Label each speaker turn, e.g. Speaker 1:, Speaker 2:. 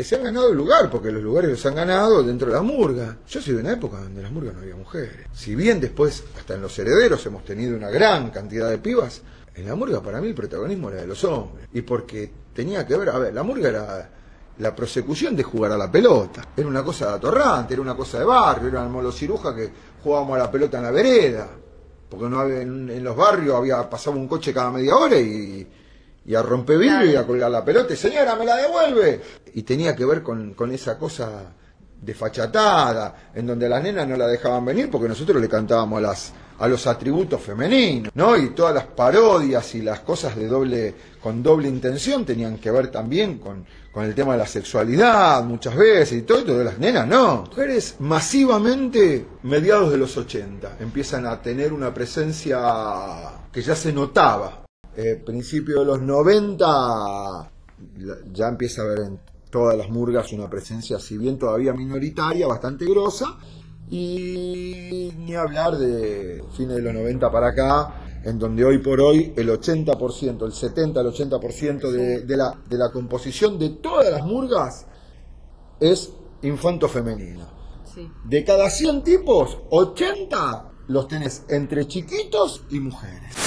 Speaker 1: que se han ganado el lugar, porque los lugares los han ganado dentro de la murga. Yo soy de una época donde en las murgas no había mujeres. Si bien después, hasta en Los Herederos, hemos tenido una gran cantidad de pibas, en la murga para mí el protagonismo era de los hombres. Y porque tenía que ver, a ver, la murga era la prosecución de jugar a la pelota. Era una cosa de atorrante, era una cosa de barrio, era el molo ciruja que jugábamos a la pelota en la vereda. Porque no había, en los barrios pasaba un coche cada media hora y a romper vidrio y a colgar la pelota y señora, me la devuelve. Y tenía que ver con esa cosa desfachatada, en donde a las nenas no la dejaban venir porque nosotros le cantábamos a los atributos femeninos, ¿no? Y todas las parodias y las cosas con doble intención tenían que ver también con el tema de la sexualidad muchas veces y todo de las nenas, no. Mujeres masivamente, mediados de los 80, empiezan a tener una presencia que ya se notaba. Principio de los 90 ya empieza a haber en todas las murgas una presencia, si bien todavía minoritaria, bastante grosa, y ni hablar de fines de los 90 para acá, en donde hoy por hoy el 80%, el 70, el 80% de la composición de todas las murgas es infanto-femenino. Sí. De cada 100 tipos, 80 los tenés entre chiquitos y mujeres.